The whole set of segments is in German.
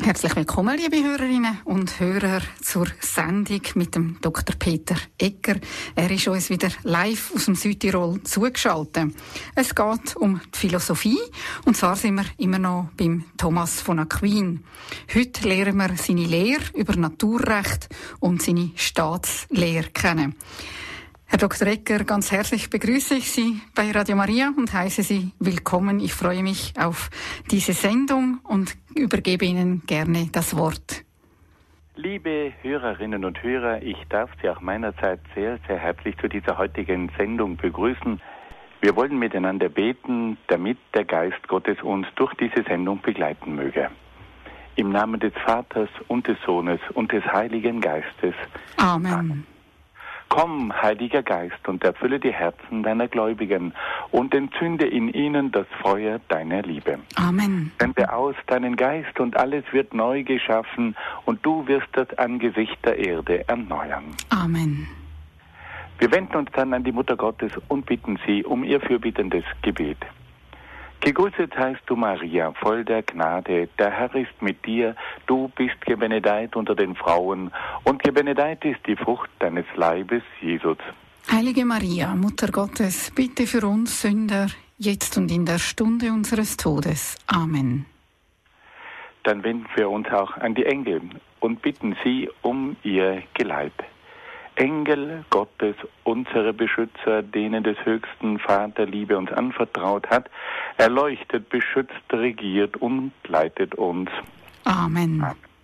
Herzlich willkommen, liebe Hörerinnen und Hörer, zur Sendung mit dem Dr. Peter Egger. Er ist uns wieder live aus dem Südtirol zugeschaltet. Es geht um die Philosophie, und zwar sind wir immer noch beim Thomas von Aquin. Heute lernen wir seine Lehre über Naturrecht und seine Staatslehre kennen. Herr Dr. Egger, ganz herzlich begrüße ich Sie bei Radio Maria und heiße Sie willkommen. Ich freue mich auf diese Sendung und übergebe Ihnen gerne das Wort. Liebe Hörerinnen und Hörer, ich darf Sie auch meinerseits sehr, sehr herzlich zu dieser heutigen Sendung begrüßen. Wir wollen miteinander beten, damit der Geist Gottes uns durch diese Sendung begleiten möge. Im Namen des Vaters und des Sohnes und des Heiligen Geistes. Amen. Komm, Heiliger Geist, und erfülle die Herzen deiner Gläubigen und entzünde in ihnen das Feuer deiner Liebe. Amen. Sende aus deinen Geist, und alles wird neu geschaffen, und du wirst das Angesicht der Erde erneuern. Amen. Wir wenden uns dann an die Mutter Gottes und bitten sie um ihr fürbittendes Gebet. Gegrüßet heißt du, Maria, voll der Gnade, der Herr ist mit dir, du bist gebenedeit unter den Frauen, und gebenedeit ist die Frucht deines Leibes, Jesus. Heilige Maria, Mutter Gottes, bitte für uns Sünder, jetzt und in der Stunde unseres Todes. Amen. Dann wenden wir uns auch an die Engel und bitten sie um ihr Geleit. Engel Gottes, unsere Beschützer, denen des höchsten Vater Liebe uns anvertraut hat, erleuchtet, beschützt, regiert und leitet uns. Amen.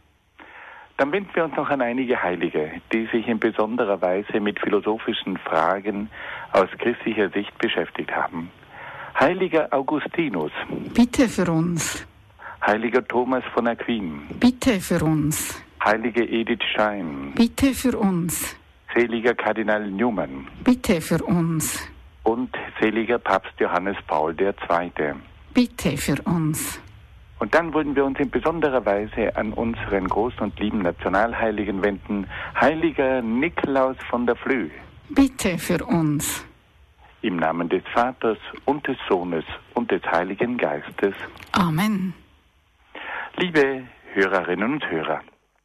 Dann wenden wir uns noch an einige Heilige, die sich in besonderer Weise mit philosophischen Fragen aus christlicher Sicht beschäftigt haben. Heiliger Augustinus. Bitte für uns. Heiliger Thomas von Aquin. Bitte für uns. Heilige Edith Stein. Bitte für uns. Seliger Kardinal Newman. Bitte für uns. Und seliger Papst Johannes Paul II. Bitte für uns. Und dann wollen wir uns in besonderer Weise an unseren großen und lieben Nationalheiligen wenden. Heiliger Nikolaus von der Flüe. Bitte für uns. Im Namen des Vaters und des Sohnes und des Heiligen Geistes. Amen. Liebe Hörerinnen und Hörer,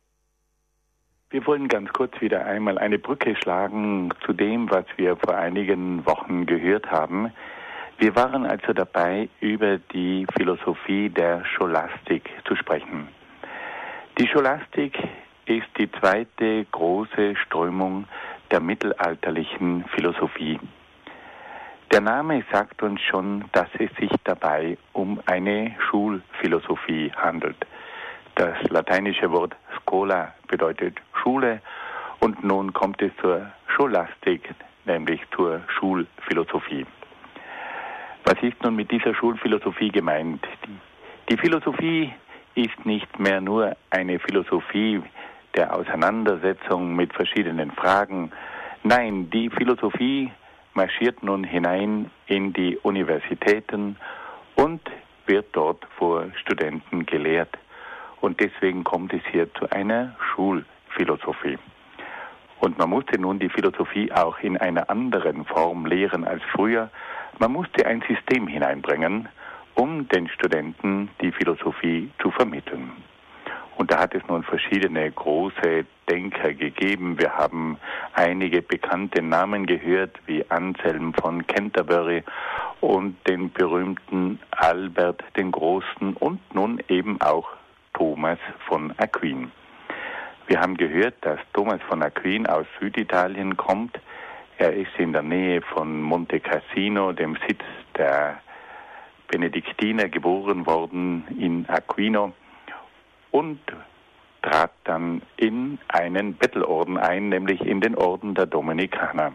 wir wollen ganz kurz wieder einmal eine Brücke schlagen zu dem, was wir vor einigen Wochen gehört haben. Wir waren also dabei, über die Philosophie der Scholastik zu sprechen. Die Scholastik ist die zweite große Strömung der mittelalterlichen Philosophie. Der Name sagt uns schon, dass es sich dabei um eine Schulphilosophie handelt. Das lateinische Wort Schola bedeutet Schule, und nun kommt es zur Scholastik, nämlich zur Schulphilosophie. Was ist nun mit dieser Schulphilosophie gemeint? Die Philosophie ist nicht mehr nur eine Philosophie der Auseinandersetzung mit verschiedenen Fragen. Nein, die Philosophie marschiert nun hinein in die Universitäten und wird dort vor Studenten gelehrt. Und deswegen kommt es hier zu einer Schulphilosophie. Und man musste nun die Philosophie auch in einer anderen Form lehren als früher. Man musste ein System hineinbringen, um den Studenten die Philosophie zu vermitteln. Und da hat es nun verschiedene große Denker gegeben. Wir haben einige bekannte Namen gehört, wie Anselm von Canterbury und den berühmten Albert den Großen und nun eben auch Thomas von Aquin. Wir haben gehört, dass Thomas von Aquin aus Süditalien kommt. Er ist in der Nähe von Monte Cassino, dem Sitz der Benediktiner, geboren worden in Aquino und trat dann in einen Bettelorden ein, nämlich in den Orden der Dominikaner.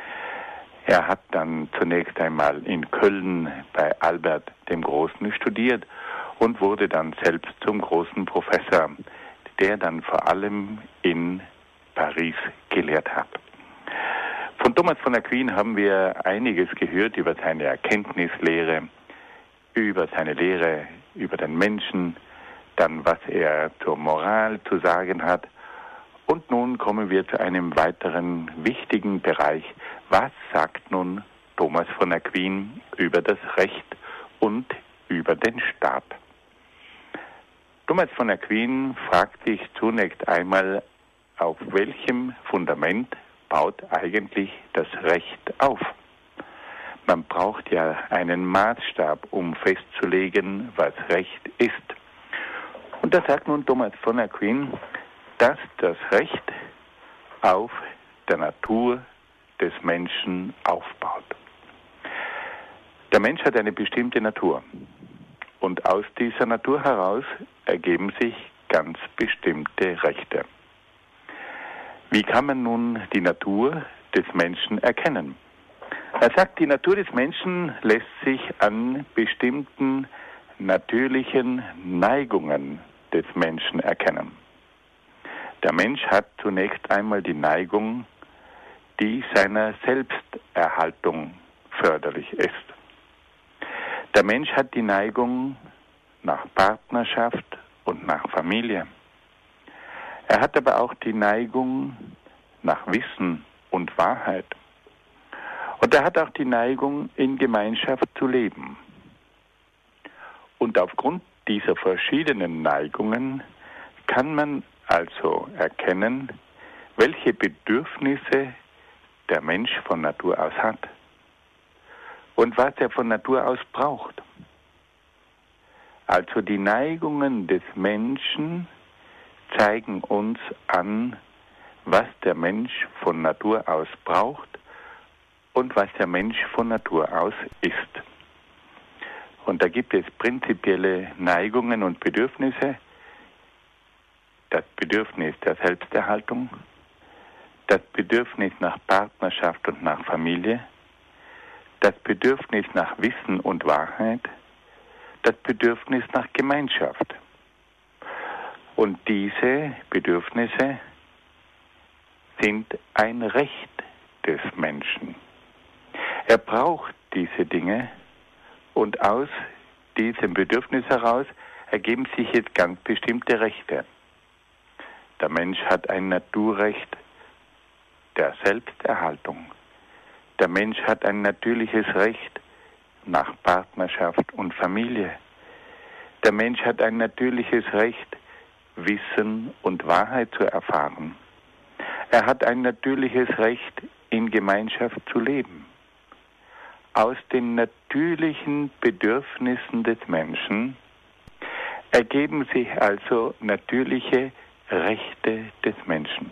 Er hat dann zunächst einmal in Köln bei Albert dem Großen studiert und wurde dann selbst zum großen Professor, der dann vor allem in Paris gelehrt hat. Von Thomas von Aquin haben wir einiges gehört über seine Erkenntnislehre, über seine Lehre über den Menschen, dann was er zur Moral zu sagen hat. Und nun kommen wir zu einem weiteren wichtigen Bereich. Was sagt nun Thomas von Aquin über das Recht und über den Staat? Thomas von Aquin fragt sich zunächst einmal, auf welchem Fundament baut eigentlich das Recht auf? Man braucht ja einen Maßstab, um festzulegen, was Recht ist. Und da sagt nun Thomas von Aquin, dass das Recht auf der Natur des Menschen aufbaut. Der Mensch hat eine bestimmte Natur. Und aus dieser Natur heraus ergeben sich ganz bestimmte Rechte. Wie kann man nun die Natur des Menschen erkennen? Er sagt, die Natur des Menschen lässt sich an bestimmten natürlichen Neigungen des Menschen erkennen. Der Mensch hat zunächst einmal die Neigung, die seiner Selbsterhaltung förderlich ist. Der Mensch hat die Neigung nach Partnerschaft und nach Familie. Er hat aber auch die Neigung nach Wissen und Wahrheit. Und er hat auch die Neigung, in Gemeinschaft zu leben. Und aufgrund dieser verschiedenen Neigungen kann man also erkennen, welche Bedürfnisse der Mensch von Natur aus hat und was er von Natur aus braucht. Also die Neigungen des Menschen zeigen uns an, was der Mensch von Natur aus braucht und was der Mensch von Natur aus ist. Und da gibt es prinzipielle Neigungen und Bedürfnisse. Das Bedürfnis der Selbsterhaltung, das Bedürfnis nach Partnerschaft und nach Familie, das Bedürfnis nach Wissen und Wahrheit, das Bedürfnis nach Gemeinschaft. Und diese Bedürfnisse sind ein Recht des Menschen. Er braucht diese Dinge und aus diesem Bedürfnis heraus ergeben sich jetzt ganz bestimmte Rechte. Der Mensch hat ein Naturrecht der Selbsterhaltung. Der Mensch hat ein natürliches Recht nach Partnerschaft und Familie. Der Mensch hat ein natürliches Recht, Wissen und Wahrheit zu erfahren. Er hat ein natürliches Recht, in Gemeinschaft zu leben. Aus den natürlichen Bedürfnissen des Menschen ergeben sich also natürliche Rechte des Menschen.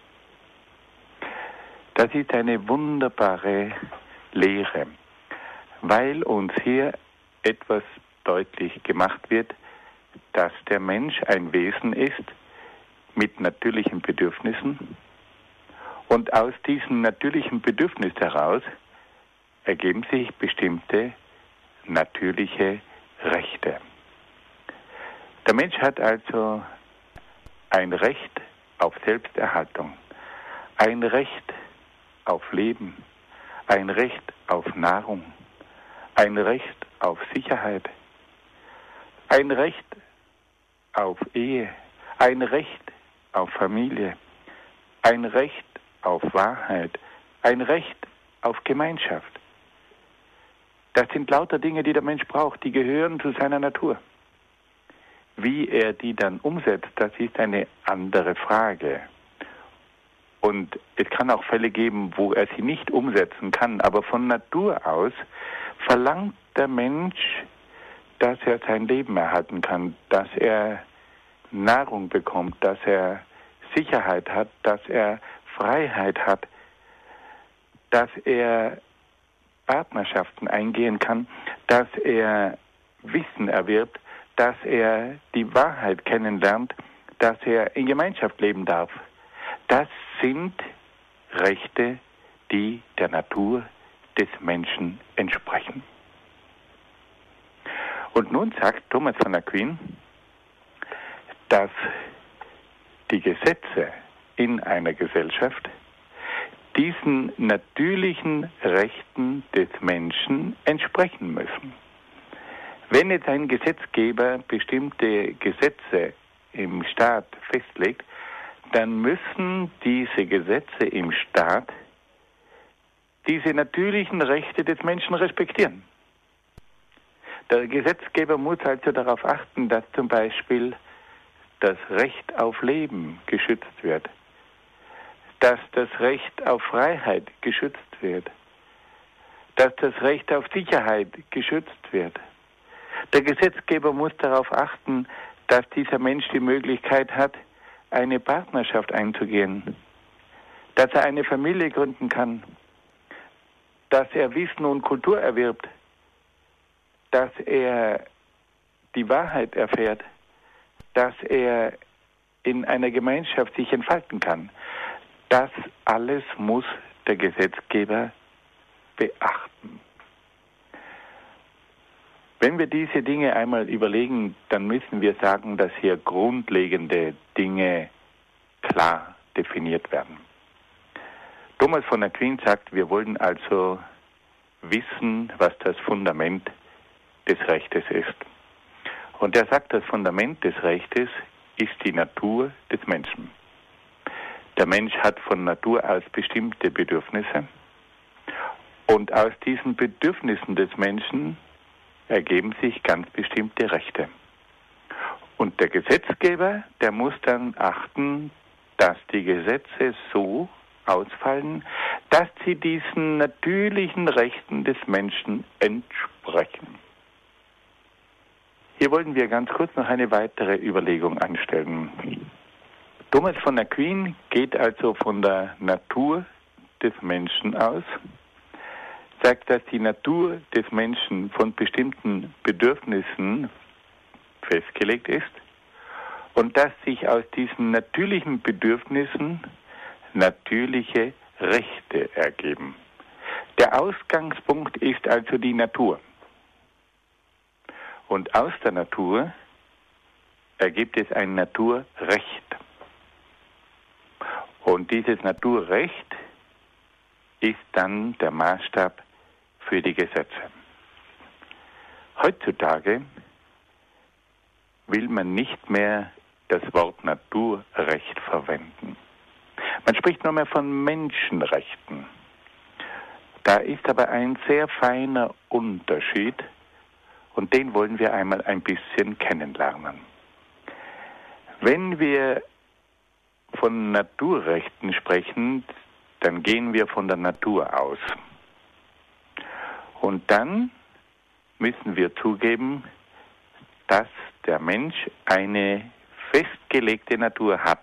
Das ist eine wunderbare Lehre, weil uns hier etwas deutlich gemacht wird, dass der Mensch ein Wesen ist mit natürlichen Bedürfnissen und aus diesem natürlichen Bedürfnis heraus ergeben sich bestimmte natürliche Rechte. Der Mensch hat also ein Recht auf Selbsterhaltung, ein Recht auf Leben, ein Recht auf Nahrung, ein Recht auf Sicherheit, ein Recht auf Ehe, ein Recht auf Familie, ein Recht auf Wahrheit, ein Recht auf Gemeinschaft. Das sind lauter Dinge, die der Mensch braucht, die gehören zu seiner Natur. Wie er die dann umsetzt, das ist eine andere Frage. Und es kann auch Fälle geben, wo er sie nicht umsetzen kann, aber von Natur aus verlangt der Mensch, dass er sein Leben erhalten kann, dass er Nahrung bekommt, dass er Sicherheit hat, dass er Freiheit hat, dass er Partnerschaften eingehen kann, dass er Wissen erwirbt, dass er die Wahrheit kennenlernt, dass er in Gemeinschaft leben darf. Das sind Rechte, die der Natur des Menschen entsprechen. Und nun sagt Thomas von Aquin, dass die Gesetze in einer Gesellschaft diesen natürlichen Rechten des Menschen entsprechen müssen. Wenn jetzt ein Gesetzgeber bestimmte Gesetze im Staat festlegt, dann müssen diese Gesetze im Staat diese natürlichen Rechte des Menschen respektieren. Der Gesetzgeber muss also darauf achten, dass zum Beispiel das Recht auf Leben geschützt wird, dass das Recht auf Freiheit geschützt wird, dass das Recht auf Sicherheit geschützt wird. Der Gesetzgeber muss darauf achten, dass dieser Mensch die Möglichkeit hat, eine Partnerschaft einzugehen, dass er eine Familie gründen kann, dass er Wissen und Kultur erwirbt, dass er die Wahrheit erfährt, dass er in einer Gemeinschaft sich entfalten kann. Das alles muss der Gesetzgeber beachten. Wenn wir diese Dinge einmal überlegen, dann müssen wir sagen, dass hier grundlegende Dinge klar definiert werden. Thomas von Aquin sagt, wir wollen also wissen, was das Fundament des Rechtes ist. Und er sagt, das Fundament des Rechtes ist die Natur des Menschen. Der Mensch hat von Natur aus bestimmte Bedürfnisse. Und aus diesen Bedürfnissen des Menschen ergeben sich ganz bestimmte Rechte. Und der Gesetzgeber, der muss dann achten, dass die Gesetze so ausfallen, dass sie diesen natürlichen Rechten des Menschen entsprechen. Hier wollen wir ganz kurz noch eine weitere Überlegung anstellen. Thomas von Aquin geht also von der Natur des Menschen aus, sagt, dass die Natur des Menschen von bestimmten Bedürfnissen festgelegt ist und dass sich aus diesen natürlichen Bedürfnissen natürliche Rechte ergeben. Der Ausgangspunkt ist also die Natur. Und aus der Natur ergibt es ein Naturrecht. Und dieses Naturrecht ist dann der Maßstab für die Gesetze. Heutzutage will man nicht mehr das Wort Naturrecht verwenden. Man spricht nur mehr von Menschenrechten. Da ist aber ein sehr feiner Unterschied und den wollen wir einmal ein bisschen kennenlernen. Wenn wir von Naturrechten sprechen, dann gehen wir von der Natur aus. Und dann müssen wir zugeben, dass der Mensch eine festgelegte Natur hat.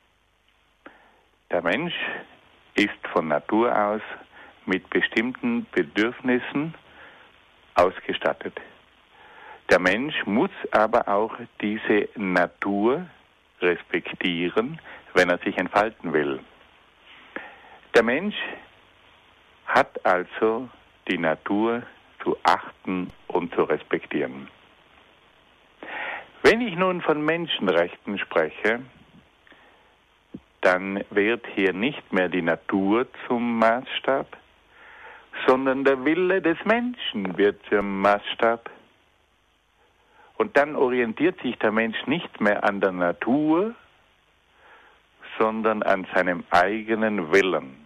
Der Mensch ist von Natur aus mit bestimmten Bedürfnissen ausgestattet. Der Mensch muss aber auch diese Natur respektieren, wenn er sich entfalten will. Der Mensch hat also die Natur zu achten und zu respektieren. Wenn ich nun von Menschenrechten spreche, dann wird hier nicht mehr die Natur zum Maßstab, sondern der Wille des Menschen wird zum Maßstab. Und dann orientiert sich der Mensch nicht mehr an der Natur, sondern an seinem eigenen Willen.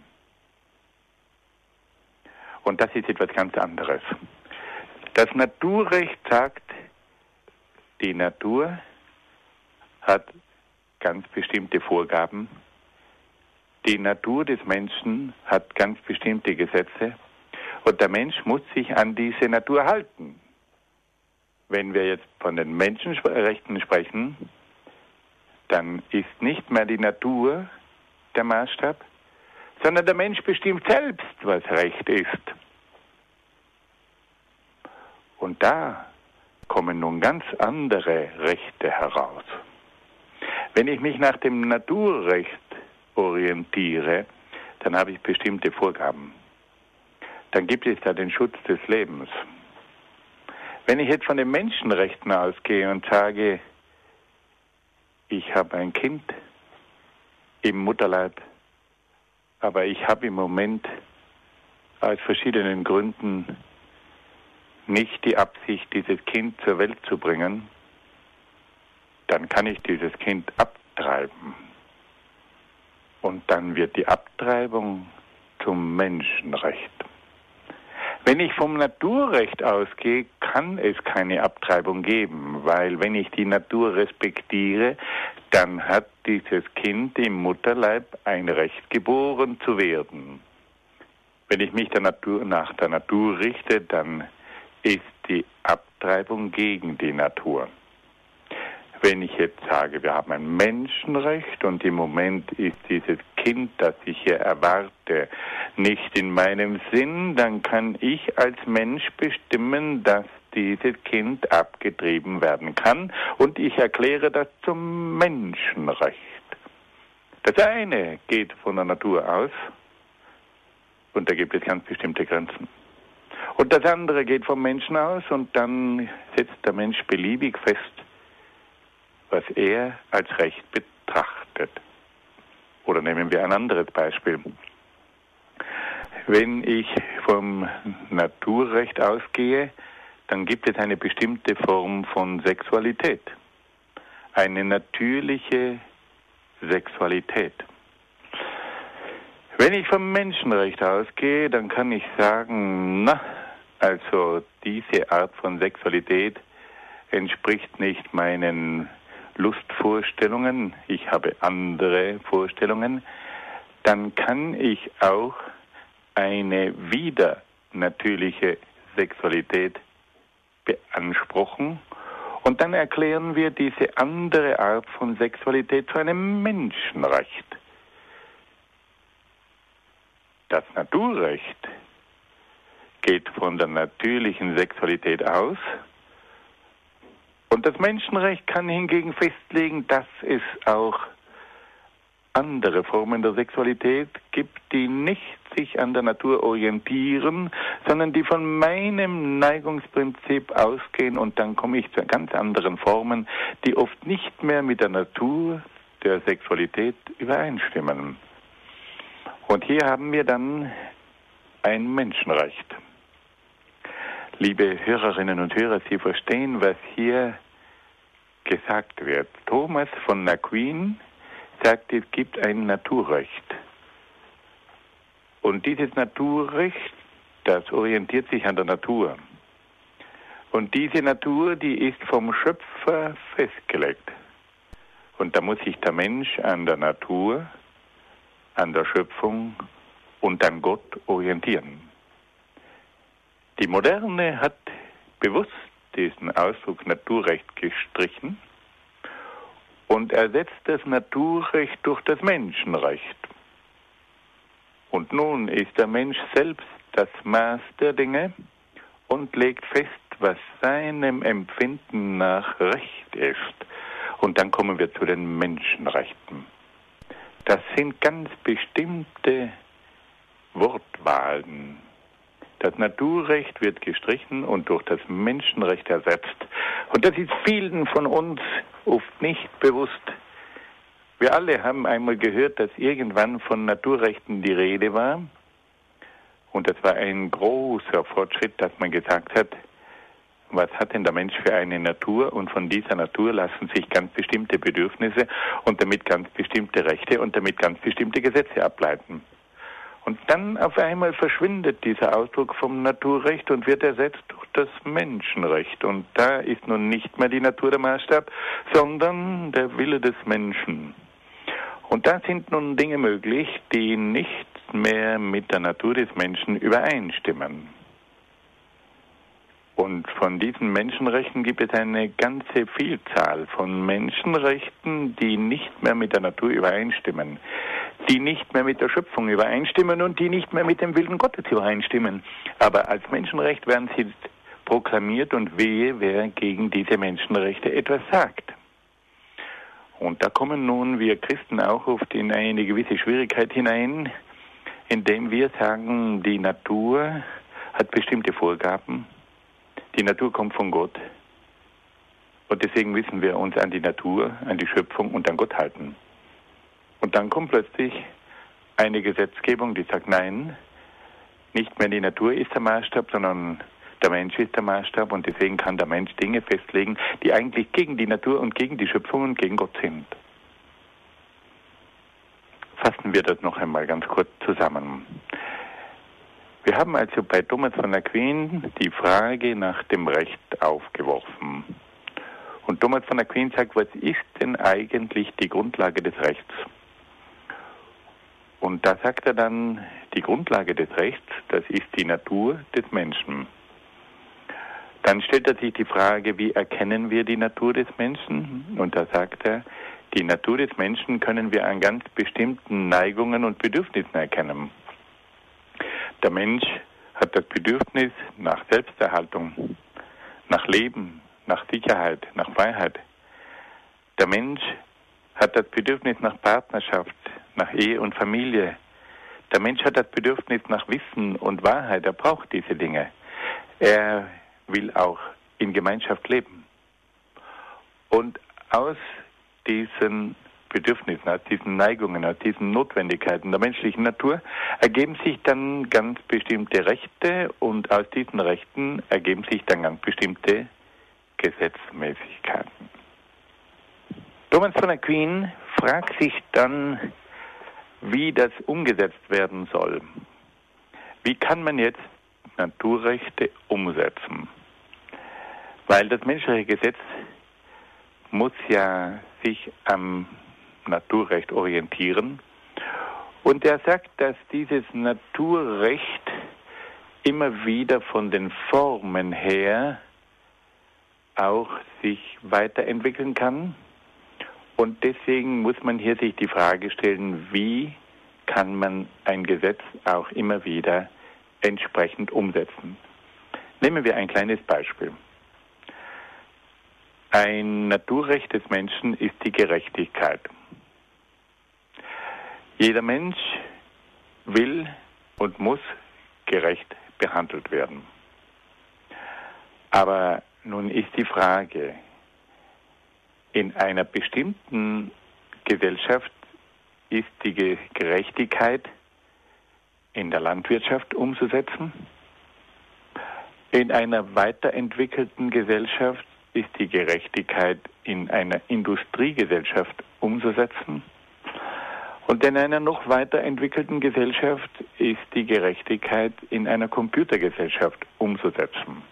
Und das ist etwas ganz anderes. Das Naturrecht sagt, die Natur hat ganz bestimmte Vorgaben. Die Natur des Menschen hat ganz bestimmte Gesetze. Und der Mensch muss sich an diese Natur halten. Wenn wir jetzt von den Menschenrechten sprechen, dann ist nicht mehr die Natur der Maßstab, sondern der Mensch bestimmt selbst, was Recht ist. Und da kommen nun ganz andere Rechte heraus. Wenn ich mich nach dem Naturrecht orientiere, dann habe ich bestimmte Vorgaben. Dann gibt es da den Schutz des Lebens. Wenn ich jetzt von den Menschenrechten ausgehe und sage, ich habe ein Kind im Mutterleib, aber ich habe im Moment aus verschiedenen Gründen nicht die Absicht, dieses Kind zur Welt zu bringen, dann kann ich dieses Kind abtreiben. Und dann wird die Abtreibung zum Menschenrecht. Wenn ich vom Naturrecht ausgehe, kann es keine Abtreibung geben, weil wenn ich die Natur respektiere, dann hat dieses Kind im Mutterleib ein Recht, geboren zu werden. Wenn ich mich nach der Natur richte, dann ist die Abtreibung gegen die Natur. Wenn ich jetzt sage, wir haben ein Menschenrecht und im Moment ist dieses Kind, das ich hier erwarte, nicht in meinem Sinn, dann kann ich als Mensch bestimmen, dass dieses Kind abgetrieben werden kann und ich erkläre das zum Menschenrecht. Das eine geht von der Natur aus und da gibt es ganz bestimmte Grenzen. Und das andere geht vom Menschen aus und dann setzt der Mensch beliebig fest, was er als Recht betrachtet. Oder nehmen wir ein anderes Beispiel. Wenn ich vom Naturrecht ausgehe, dann gibt es eine bestimmte Form von Sexualität. Eine natürliche Sexualität. Wenn ich vom Menschenrecht ausgehe, dann kann ich sagen, also diese Art von Sexualität entspricht nicht meinen Lustvorstellungen, ich habe andere Vorstellungen, dann kann ich auch eine widernatürliche Sexualität beanspruchen und dann erklären wir diese andere Art von Sexualität zu einem Menschenrecht. Das Naturrecht geht von der natürlichen Sexualität aus und das Menschenrecht kann hingegen festlegen, dass es auch andere Formen der Sexualität gibt, die nicht sich an der Natur orientieren, sondern die von meinem Neigungsprinzip ausgehen und dann komme ich zu ganz anderen Formen, die oft nicht mehr mit der Natur der Sexualität übereinstimmen. Und hier haben wir dann ein Menschenrecht. Liebe Hörerinnen und Hörer, Sie verstehen, was hier gesagt wird. Thomas von Aquin sagt, es gibt ein Naturrecht. Und dieses Naturrecht, das orientiert sich an der Natur. Und diese Natur, die ist vom Schöpfer festgelegt. Und da muss sich der Mensch an der Natur, an der Schöpfung und an Gott orientieren. Die Moderne hat bewusst diesen Ausdruck Naturrecht gestrichen und ersetzt das Naturrecht durch das Menschenrecht. Und nun ist der Mensch selbst das Maß der Dinge und legt fest, was seinem Empfinden nach Recht ist. Und dann kommen wir zu den Menschenrechten. Das sind ganz bestimmte Wortwahlen. Das Naturrecht wird gestrichen und durch das Menschenrecht ersetzt. Und das ist vielen von uns oft nicht bewusst. Wir alle haben einmal gehört, dass irgendwann von Naturrechten die Rede war. Und das war ein großer Fortschritt, dass man gesagt hat, was hat denn der Mensch für eine Natur? Und von dieser Natur lassen sich ganz bestimmte Bedürfnisse und damit ganz bestimmte Rechte und damit ganz bestimmte Gesetze ableiten. Und dann auf einmal verschwindet dieser Ausdruck vom Naturrecht und wird ersetzt durch das Menschenrecht. Und da ist nun nicht mehr die Natur der Maßstab, sondern der Wille des Menschen. Und da sind nun Dinge möglich, die nicht mehr mit der Natur des Menschen übereinstimmen. Und von diesen Menschenrechten gibt es eine ganze Vielzahl von Menschenrechten, die nicht mehr mit der Natur übereinstimmen, die nicht mehr mit der Schöpfung übereinstimmen und die nicht mehr mit dem Willen Gottes übereinstimmen. Aber als Menschenrecht werden sie proklamiert und wehe, wer gegen diese Menschenrechte etwas sagt. Und da kommen nun wir Christen auch oft in eine gewisse Schwierigkeit hinein, indem wir sagen, die Natur hat bestimmte Vorgaben. Die Natur kommt von Gott und deswegen müssen wir uns an die Natur, an die Schöpfung und an Gott halten. Und dann kommt plötzlich eine Gesetzgebung, die sagt, nein, nicht mehr die Natur ist der Maßstab, sondern der Mensch ist der Maßstab und deswegen kann der Mensch Dinge festlegen, die eigentlich gegen die Natur und gegen die Schöpfung und gegen Gott sind. Fassen wir das noch einmal ganz kurz zusammen. Wir haben also bei Thomas von Aquin die Frage nach dem Recht aufgeworfen. Und Thomas von Aquin sagt, was ist denn eigentlich die Grundlage des Rechts? Und da sagt er dann, die Grundlage des Rechts, das ist die Natur des Menschen. Dann stellt er sich die Frage, wie erkennen wir die Natur des Menschen? Und da sagt er, die Natur des Menschen können wir an ganz bestimmten Neigungen und Bedürfnissen erkennen. Der Mensch hat das Bedürfnis nach Selbsterhaltung, nach Leben, nach Sicherheit, nach Freiheit. Der Mensch hat das Bedürfnis nach Partnerschaft, nach Ehe und Familie. Der Mensch hat das Bedürfnis nach Wissen und Wahrheit. Er braucht diese Dinge. Er will auch in Gemeinschaft leben. Und aus diesen Bedürfnissen, aus diesen Neigungen, aus diesen Notwendigkeiten der menschlichen Natur ergeben sich dann ganz bestimmte Rechte und aus diesen Rechten ergeben sich dann ganz bestimmte Gesetzmäßigkeiten. Thomas von Aquin fragt sich dann, wie das umgesetzt werden soll. Wie kann man jetzt Naturrechte umsetzen? Weil das menschliche Gesetz muss ja sich am Naturrecht orientieren. Und er sagt, dass dieses Naturrecht immer wieder von den Formen her auch sich weiterentwickeln kann. Und deswegen muss man hier sich die Frage stellen, wie kann man ein Gesetz auch immer wieder entsprechend umsetzen. Nehmen wir ein kleines Beispiel. Ein Naturrecht des Menschen ist die Gerechtigkeit. Jeder Mensch will und muss gerecht behandelt werden. Aber nun ist die Frage, in einer bestimmten Gesellschaft ist die Gerechtigkeit in der Landwirtschaft umzusetzen. In einer weiterentwickelten Gesellschaft ist die Gerechtigkeit in einer Industriegesellschaft umzusetzen. Und in einer noch weiterentwickelten Gesellschaft ist die Gerechtigkeit in einer Computergesellschaft umzusetzen.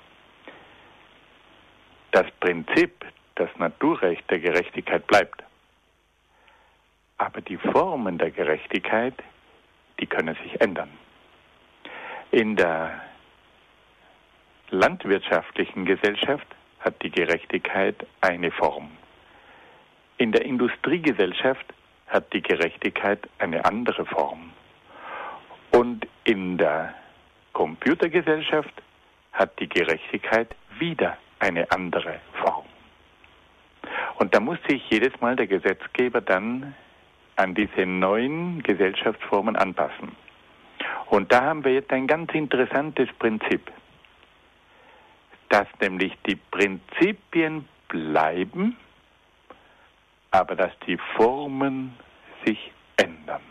Das Prinzip, das Naturrecht der Gerechtigkeit bleibt. Aber die Formen der Gerechtigkeit, die können sich ändern. In der landwirtschaftlichen Gesellschaft hat die Gerechtigkeit eine Form. In der Industriegesellschaft hat die Gerechtigkeit eine andere Form. Und in der Computergesellschaft hat die Gerechtigkeit wieder eine andere Form. Und da muss sich jedes Mal der Gesetzgeber dann an diese neuen Gesellschaftsformen anpassen. Und da haben wir jetzt ein ganz interessantes Prinzip, dass nämlich die Prinzipien bleiben, aber dass die Formen sich ändern.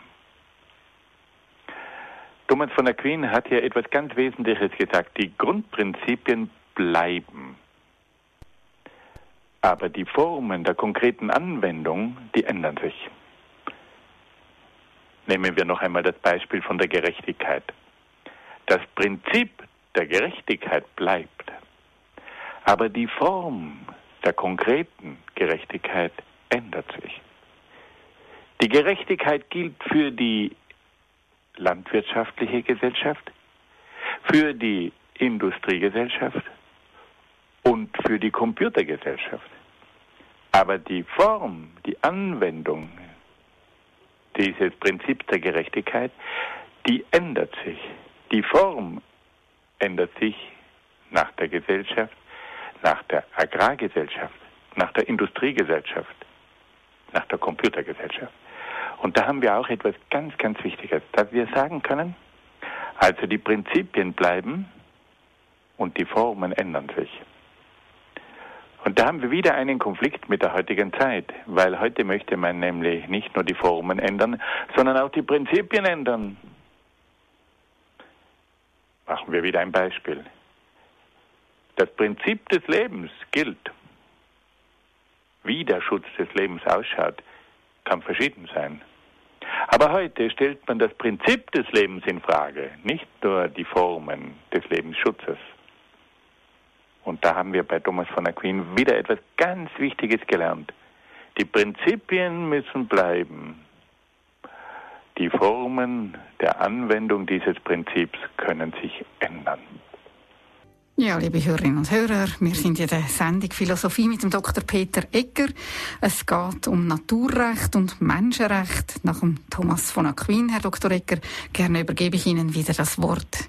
Thomas von Aquin hat hier etwas ganz Wesentliches gesagt. Die Grundprinzipien bleiben, aber die Formen der konkreten Anwendung, die ändern sich. Nehmen wir noch einmal das Beispiel von der Gerechtigkeit. Das Prinzip der Gerechtigkeit bleibt, aber die Form der konkreten Gerechtigkeit ändert sich. Die Gerechtigkeit gilt für die landwirtschaftliche Gesellschaft, für die Industriegesellschaft und für die Computergesellschaft. Aber die Form, die Anwendung dieses Prinzips der Gerechtigkeit, die ändert sich. Die Form ändert sich nach der Gesellschaft, nach der Agrargesellschaft, nach der Industriegesellschaft, nach der Computergesellschaft. Und da haben wir auch etwas ganz, ganz Wichtiges, dass wir sagen können, also die Prinzipien bleiben und die Formen ändern sich. Und da haben wir wieder einen Konflikt mit der heutigen Zeit, weil heute möchte man nämlich nicht nur die Formen ändern, sondern auch die Prinzipien ändern. Machen wir wieder ein Beispiel. Das Prinzip des Lebens gilt. Wie der Schutz des Lebens ausschaut, kann verschieden sein. Aber heute stellt man das Prinzip des Lebens in Frage, nicht nur die Formen des Lebensschutzes. Und da haben wir bei Thomas von Aquin wieder etwas ganz Wichtiges gelernt. Die Prinzipien müssen bleiben. Die Formen der Anwendung dieses Prinzips können sich ändern. Ja, liebe Hörerinnen und Hörer, wir sind in der Sendung Philosophie mit dem Dr. Peter Egger. Es geht um Naturrecht und Menschenrecht nach dem Thomas von Aquin. Herr Dr. Egger, gerne übergebe ich Ihnen wieder das Wort.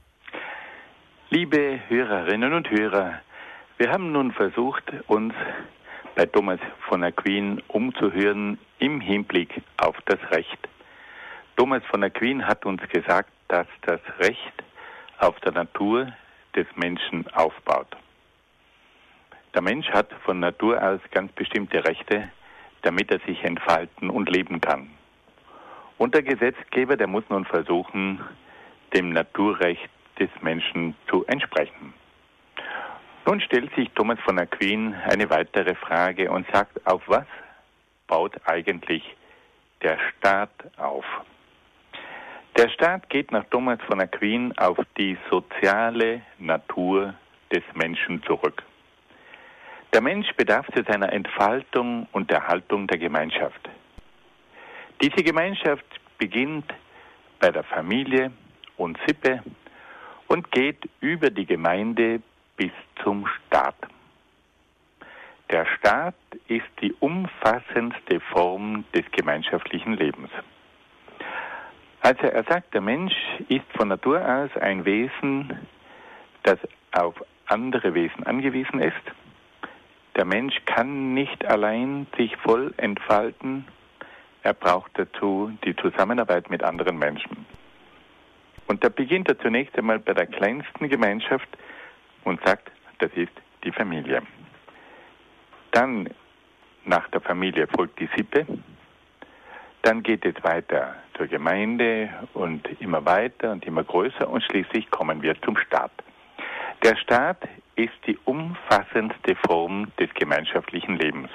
Liebe Hörerinnen und Hörer, wir haben nun versucht, uns bei Thomas von Aquin umzuhören im Hinblick auf das Recht. Thomas von Aquin hat uns gesagt, dass das Recht auf der Natur des Menschen aufbaut. Der Mensch hat von Natur aus ganz bestimmte Rechte, damit er sich entfalten und leben kann. Und der Gesetzgeber, der muss nun versuchen, dem Naturrecht des Menschen zu entsprechen. Nun stellt sich Thomas von Aquin eine weitere Frage und sagt, auf was baut eigentlich der Staat auf? Der Staat geht nach Thomas von Aquin auf die soziale Natur des Menschen zurück. Der Mensch bedarf zu seiner Entfaltung und Erhaltung der Gemeinschaft. Diese Gemeinschaft beginnt bei der Familie und Sippe und geht über die Gemeinde bis zum Staat. Der Staat ist die umfassendste Form des gemeinschaftlichen Lebens. Also er sagt, der Mensch ist von Natur aus ein Wesen, das auf andere Wesen angewiesen ist. Der Mensch kann nicht allein sich voll entfalten. Er braucht dazu die Zusammenarbeit mit anderen Menschen. Und da beginnt er zunächst einmal bei der kleinsten Gemeinschaft und sagt, das ist die Familie. Dann nach der Familie folgt die Sippe. Dann geht es weiter zur Gemeinde und immer weiter und immer größer und schließlich kommen wir zum Staat. Der Staat ist die umfassendste Form des gemeinschaftlichen Lebens.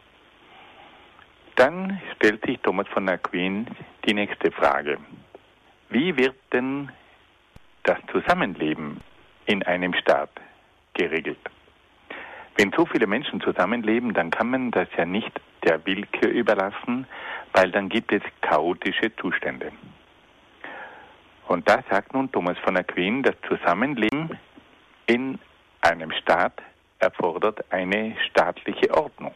Dann stellt sich Thomas von Aquin die nächste Frage. Wie wird denn das Zusammenleben in einem Staat geregelt? Wenn so viele Menschen zusammenleben, dann kann man das ja nicht der Willkür überlassen, weil dann gibt es chaotische Zustände. Und da sagt nun Thomas von Aquin, das Zusammenleben in einem Staat erfordert eine staatliche Ordnung.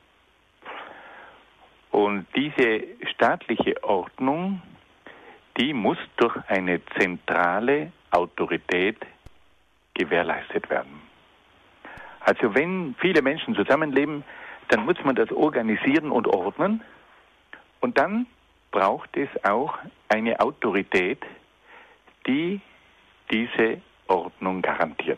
Und diese staatliche Ordnung, die muss durch eine zentrale Autorität gewährleistet werden. Also wenn viele Menschen zusammenleben, dann muss man das organisieren und ordnen. Und dann braucht es auch eine Autorität, die diese Ordnung garantiert.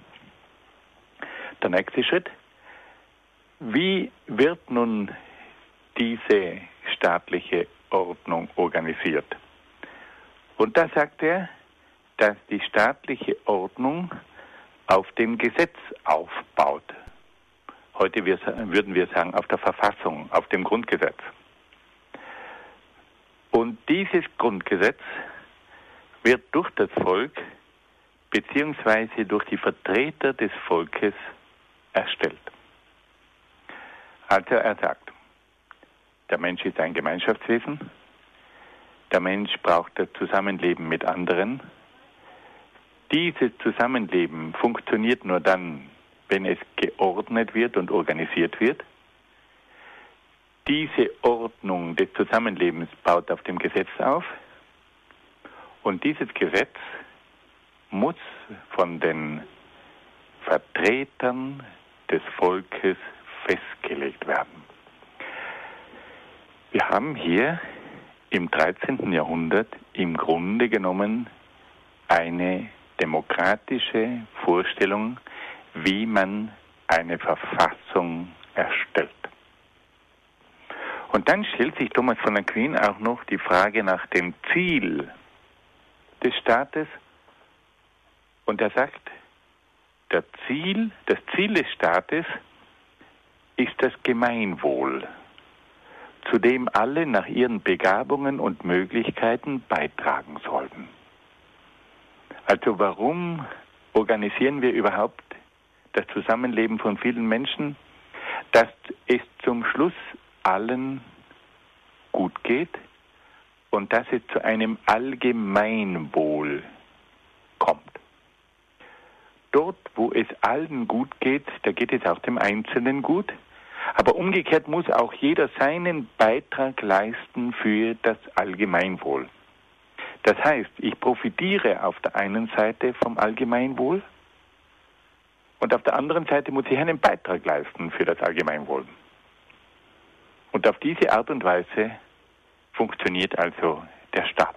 Der nächste Schritt. Wie wird nun diese staatliche Ordnung organisiert? Und da sagt er, dass die staatliche Ordnung auf dem Gesetz aufbaut. Heute würden wir sagen, auf der Verfassung, auf dem Grundgesetz. Und dieses Grundgesetz wird durch das Volk beziehungsweise durch die Vertreter des Volkes erstellt. Also er sagt, der Mensch ist ein Gemeinschaftswesen, der Mensch braucht das Zusammenleben mit anderen. Dieses Zusammenleben funktioniert nur dann, wenn es geordnet wird und organisiert wird. Diese Ordnung des Zusammenlebens baut auf dem Gesetz auf und dieses Gesetz muss von den Vertretern des Volkes festgelegt werden. Wir haben hier im 13. Jahrhundert im Grunde genommen eine demokratische Vorstellung, wie man eine Verfassung erstellt. Und dann stellt sich Thomas von Aquin auch noch die Frage nach dem Ziel des Staates. Und er sagt, das Ziel des Staates ist das Gemeinwohl, zu dem alle nach ihren Begabungen und Möglichkeiten beitragen sollten. Also warum organisieren wir überhaupt das Zusammenleben von vielen Menschen, dass es zum Schluss allen gut geht und dass es zu einem Allgemeinwohl kommt. Dort, wo es allen gut geht, da geht es auch dem Einzelnen gut. Aber umgekehrt muss auch jeder seinen Beitrag leisten für das Allgemeinwohl. Das heißt, ich profitiere auf der einen Seite vom Allgemeinwohl und auf der anderen Seite muss ich einen Beitrag leisten für das Allgemeinwohl. Und auf diese Art und Weise funktioniert also der Staat.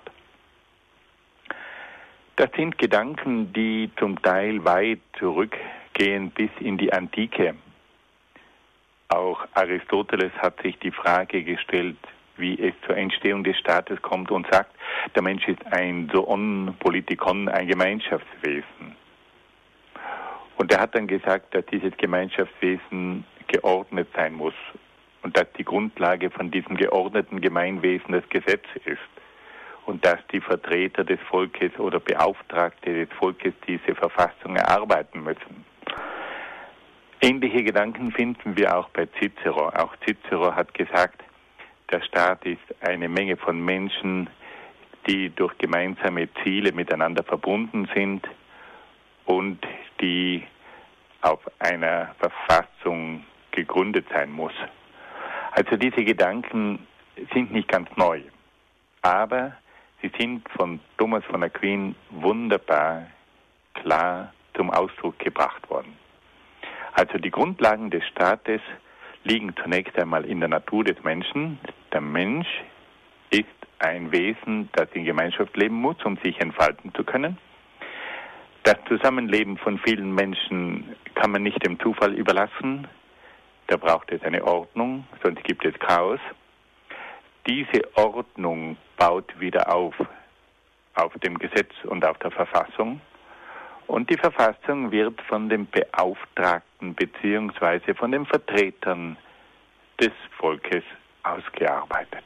Das sind Gedanken, die zum Teil weit zurückgehen bis in die Antike. Auch Aristoteles hat sich die Frage gestellt, wie es zur Entstehung des Staates kommt und sagt, der Mensch ist ein Zoon Politikon, ein Gemeinschaftswesen. Und er hat dann gesagt, dass dieses Gemeinschaftswesen geordnet sein muss und dass die Grundlage von diesem geordneten Gemeinwesen das Gesetz ist und dass die Vertreter des Volkes oder Beauftragte des Volkes diese Verfassung erarbeiten müssen. Ähnliche Gedanken finden wir auch bei Cicero. Auch Cicero hat gesagt, der Staat ist eine Menge von Menschen, die durch gemeinsame Ziele miteinander verbunden sind und die auf einer Verfassung gegründet sein muss. Also diese Gedanken sind nicht ganz neu, aber sie sind von Thomas von Aquin wunderbar klar zum Ausdruck gebracht worden. Also die Grundlagen des Staates liegen zunächst einmal in der Natur des Menschen. Der Mensch ist ein Wesen, das in Gemeinschaft leben muss, um sich entfalten zu können. Das Zusammenleben von vielen Menschen kann man nicht dem Zufall überlassen. Da braucht es eine Ordnung, sonst gibt es Chaos. Diese Ordnung baut wieder auf dem Gesetz und auf der Verfassung. Und die Verfassung wird von den Beauftragten bzw. von den Vertretern des Volkes ausgearbeitet.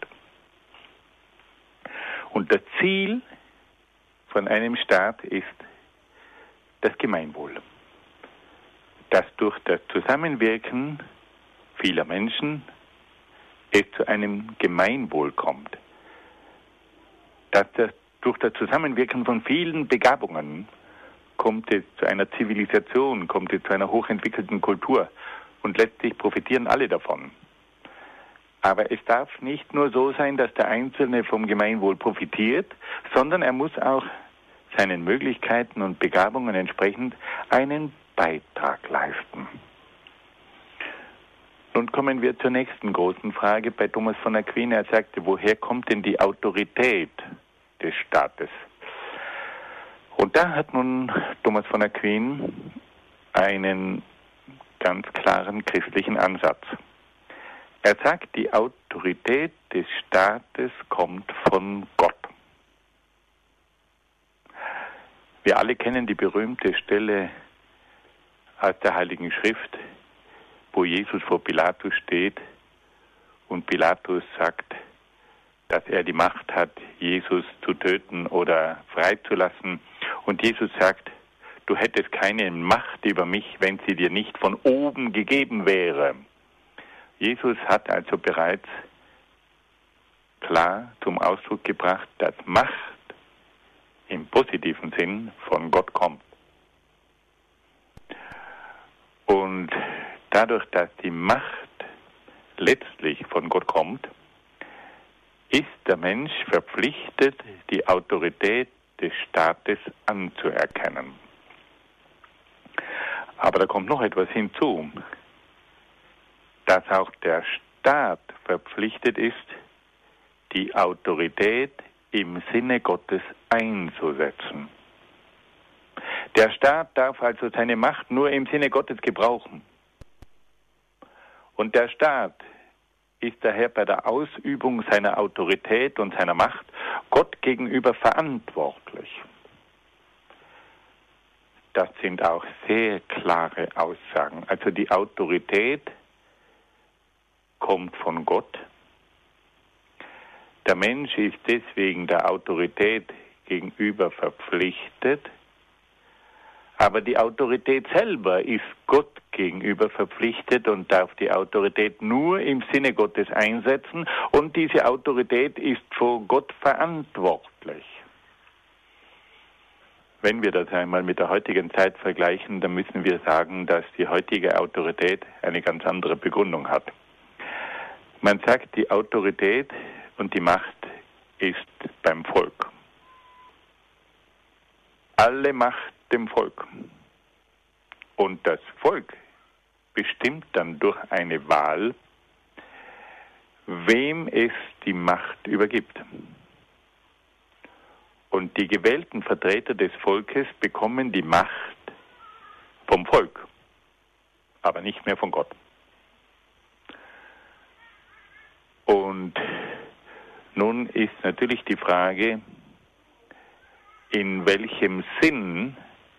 Und das Ziel von einem Staat ist das Gemeinwohl. Dass durch das Zusammenwirken vieler Menschen es zu einem Gemeinwohl kommt. Dass durch das Zusammenwirken von vielen Begabungen kommt es zu einer Zivilisation, kommt es zu einer hochentwickelten Kultur und letztlich profitieren alle davon. Aber es darf nicht nur so sein, dass der Einzelne vom Gemeinwohl profitiert, sondern er muss auch seinen Möglichkeiten und Begabungen entsprechend einen Beitrag leisten. Nun kommen wir zur nächsten großen Frage bei Thomas von Aquin. Er sagte, woher kommt denn die Autorität des Staates? Und da hat nun Thomas von Aquin einen ganz klaren christlichen Ansatz. Er sagt, die Autorität des Staates kommt von Gott. Wir alle kennen die berühmte Stelle aus der Heiligen Schrift, wo Jesus vor Pilatus steht und Pilatus sagt, dass er die Macht hat, Jesus zu töten oder freizulassen. Und Jesus sagt, du hättest keine Macht über mich, wenn sie dir nicht von oben gegeben wäre. Jesus hat also bereits klar zum Ausdruck gebracht, dass Macht im positiven Sinn von Gott kommt. Und dadurch, dass die Macht letztlich von Gott kommt, ist der Mensch verpflichtet, die Autorität des Staates anzuerkennen. Aber da kommt noch etwas hinzu, dass auch der Staat verpflichtet ist, die Autorität im Sinne Gottes einzusetzen. Der Staat darf also seine Macht nur im Sinne Gottes gebrauchen. Und der Staat ist daher bei der Ausübung seiner Autorität und seiner Macht Gott gegenüber verantwortlich. Das sind auch sehr klare Aussagen. Also die Autorität kommt von Gott. Der Mensch ist deswegen der Autorität gegenüber verpflichtet, Aber die Autorität selber ist Gott gegenüber verpflichtet und darf die Autorität nur im Sinne Gottes einsetzen. Und diese Autorität ist vor Gott verantwortlich. Wenn wir das einmal mit der heutigen Zeit vergleichen, dann müssen wir sagen, dass die heutige Autorität eine ganz andere Begründung hat. Man sagt, die Autorität und die Macht ist beim Volk. Alle Macht dem Volk. Und das Volk bestimmt dann durch eine Wahl, wem es die Macht übergibt. Und die gewählten Vertreter des Volkes bekommen die Macht vom Volk, aber nicht mehr von Gott. Und nun ist natürlich die Frage, in welchem Sinn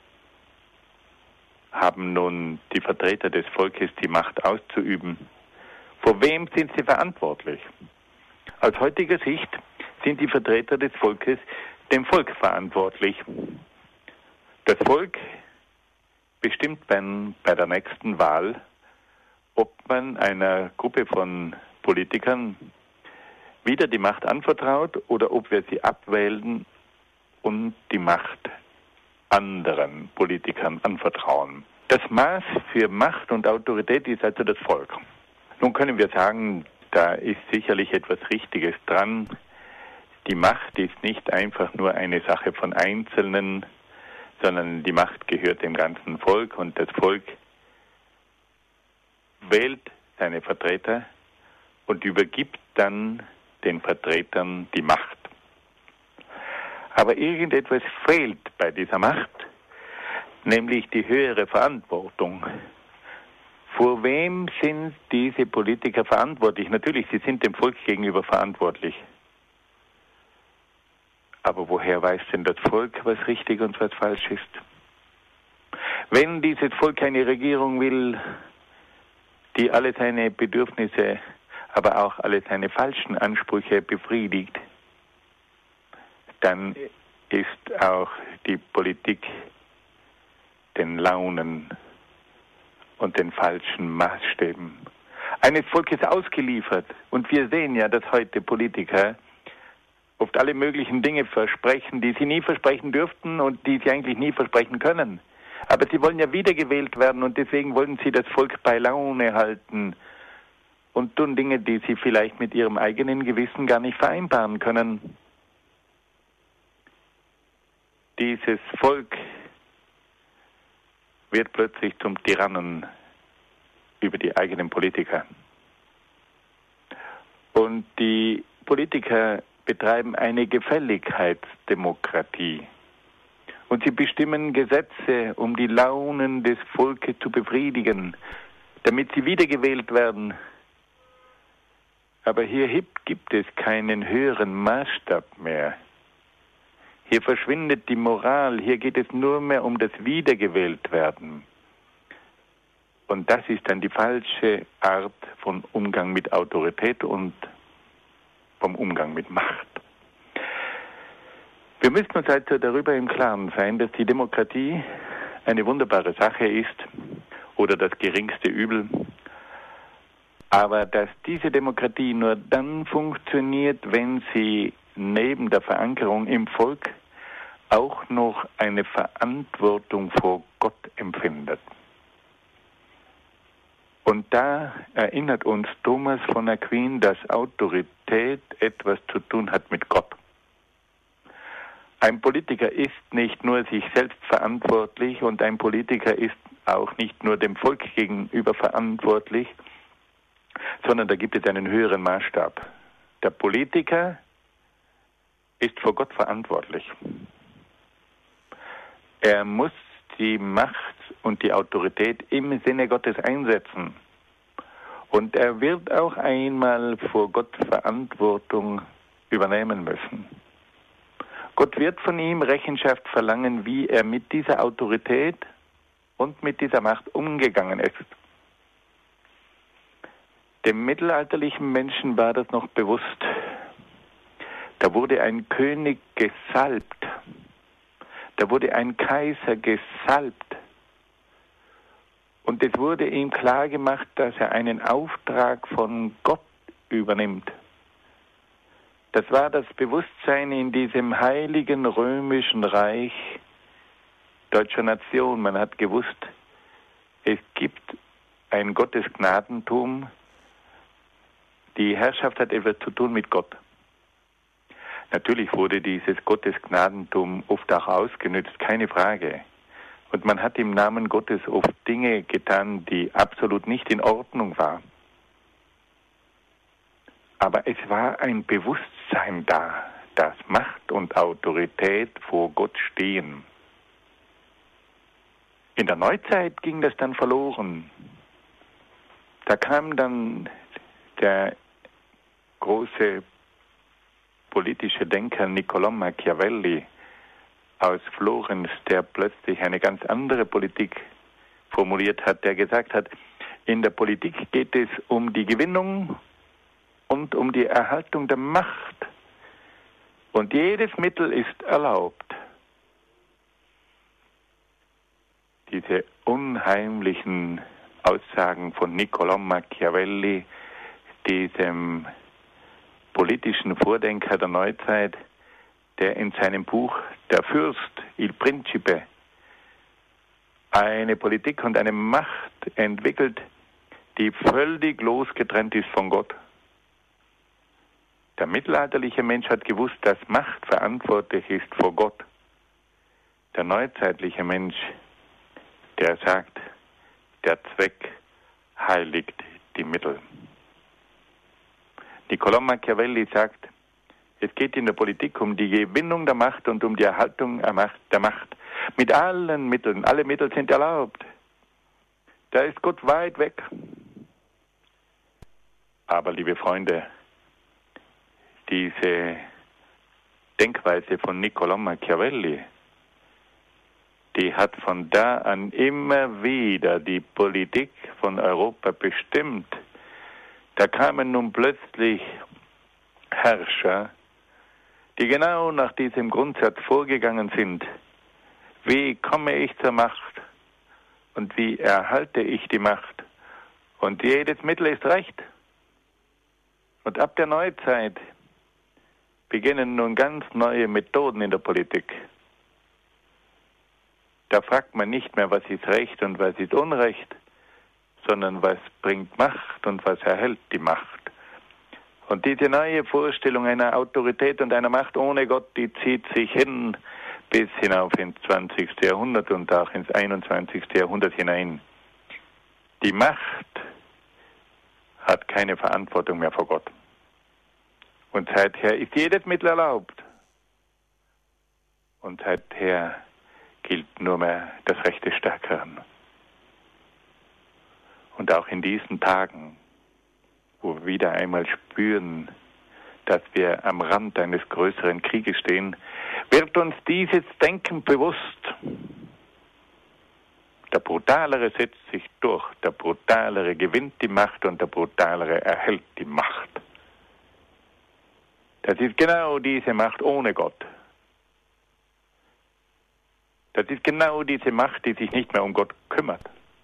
haben nun die Vertreter des Volkes die Macht auszuüben? Vor wem sind sie verantwortlich? Aus heutiger Sicht sind die Vertreter des Volkes dem Volk verantwortlich. Das Volk bestimmt bei der nächsten Wahl, ob man einer Gruppe von Politikern wieder die Macht anvertraut oder ob wir sie abwählen und die Macht anderen Politikern anvertrauen. Das Maß für Macht und Autorität ist also das Volk. Nun können wir sagen, da ist sicherlich etwas Richtiges dran. Die Macht ist nicht einfach nur eine Sache von Einzelnen, sondern die Macht gehört dem ganzen Volk und das Volk wählt seine Vertreter und übergibt dann den Vertretern die Macht. Aber irgendetwas fehlt bei dieser Macht, nämlich die höhere Verantwortung. Vor wem sind diese Politiker verantwortlich? Natürlich, sie sind dem Volk gegenüber verantwortlich. Aber woher weiß denn das Volk, was richtig und was falsch ist? Wenn dieses Volk eine Regierung will, die alle seine Bedürfnisse, aber auch alle seine falschen Ansprüche befriedigt, dann ist auch die Politik den Launen und den falschen Maßstäben eines Volkes ausgeliefert. Und wir sehen ja, dass heute Politiker oft alle möglichen Dinge versprechen, die sie nie versprechen dürften und die sie eigentlich nie versprechen können. Aber sie wollen ja wiedergewählt werden und deswegen wollen sie das Volk bei Laune halten und tun Dinge, die sie vielleicht mit ihrem eigenen Gewissen gar nicht vereinbaren können. Dieses Volk wird plötzlich zum Tyrannen über die eigenen Politiker. Und die Politiker betreiben eine Gefälligkeitsdemokratie. Und sie bestimmen Gesetze, um die Launen des Volkes zu befriedigen, damit sie wiedergewählt werden. Aber hier gibt es keinen höheren Maßstab mehr. Hier verschwindet die Moral, hier geht es nur mehr um das Wiedergewähltwerden. Und das ist dann die falsche Art von Umgang mit Autorität und vom Umgang mit Macht. Wir müssen uns also darüber im Klaren sein, dass die Demokratie eine wunderbare Sache ist oder das geringste Übel, aber dass diese Demokratie nur dann funktioniert, wenn sie neben der Verankerung im Volk auch noch eine Verantwortung vor Gott empfindet. Und da erinnert uns Thomas von Aquin, dass Autorität etwas zu tun hat mit Gott. Ein Politiker ist nicht nur sich selbst verantwortlich und ein Politiker ist auch nicht nur dem Volk gegenüber verantwortlich, sondern da gibt es einen höheren Maßstab. Der Politiker ist vor Gott verantwortlich. Er muss die Macht und die Autorität im Sinne Gottes einsetzen. Und er wird auch einmal vor Gott Verantwortung übernehmen müssen. Gott wird von ihm Rechenschaft verlangen, wie er mit dieser Autorität und mit dieser Macht umgegangen ist. Dem mittelalterlichen Menschen war das noch bewusst. Da wurde ein König gesalbt. Da wurde ein Kaiser gesalbt. Und es wurde ihm klar gemacht, dass er einen Auftrag von Gott übernimmt. Das war das Bewusstsein in diesem heiligen römischen Reich deutscher Nation. Man hat gewusst, es gibt ein Gottesgnadentum. Die Herrschaft hat etwas zu tun mit Gott. Natürlich wurde dieses Gottesgnadentum oft auch ausgenützt, keine Frage. Und man hat im Namen Gottes oft Dinge getan, die absolut nicht in Ordnung waren. Aber es war ein Bewusstsein da, dass Macht und Autorität vor Gott stehen. In der Neuzeit ging das dann verloren. Da kam dann der große politische Denker Niccolò Machiavelli aus Florenz, der plötzlich eine ganz andere Politik formuliert hat, der gesagt hat, in der Politik geht es um die Gewinnung und um die Erhaltung der Macht. Und jedes Mittel ist erlaubt. Diese unheimlichen Aussagen von Niccolò Machiavelli, diesem politischen Vordenker der Neuzeit, der in seinem Buch Der Fürst, Il Principe, eine Politik und eine Macht entwickelt, die völlig losgetrennt ist von Gott. Der mittelalterliche Mensch hat gewusst, dass Macht verantwortlich ist vor Gott. Der neuzeitliche Mensch, der sagt, der Zweck heiligt die Mittel. Niccolò Machiavelli sagt, es geht in der Politik um die Gewinnung der Macht und um die Erhaltung der Macht. Mit allen Mitteln, alle Mittel sind erlaubt. Da ist Gott weit weg. Aber, liebe Freunde, diese Denkweise von Niccolò Machiavelli, die hat von da an immer wieder die Politik von Europa bestimmt. Da kamen nun plötzlich Herrscher, die genau nach diesem Grundsatz vorgegangen sind. Wie komme ich zur Macht und wie erhalte ich die Macht? Und jedes Mittel ist recht. Und ab der Neuzeit beginnen nun ganz neue Methoden in der Politik. Da fragt man nicht mehr, was ist Recht und was ist Unrecht, sondern was bringt Macht und was erhält die Macht. Und diese neue Vorstellung einer Autorität und einer Macht ohne Gott, die zieht sich hin bis hinauf ins 20. Jahrhundert und auch ins 21. Jahrhundert hinein. Die Macht hat keine Verantwortung mehr vor Gott. Und seither ist jedes Mittel erlaubt. Und seither gilt nur mehr das Recht des Stärkeren. Und auch in diesen Tagen, wo wir wieder einmal spüren, dass wir am Rand eines größeren Krieges stehen, wird uns dieses Denken bewusst. Der Brutalere setzt sich durch, der Brutalere gewinnt die Macht und der Brutalere erhält die Macht. Das ist genau diese Macht ohne Gott. Das ist genau diese Macht, die sich nicht mehr um Gott kümmert.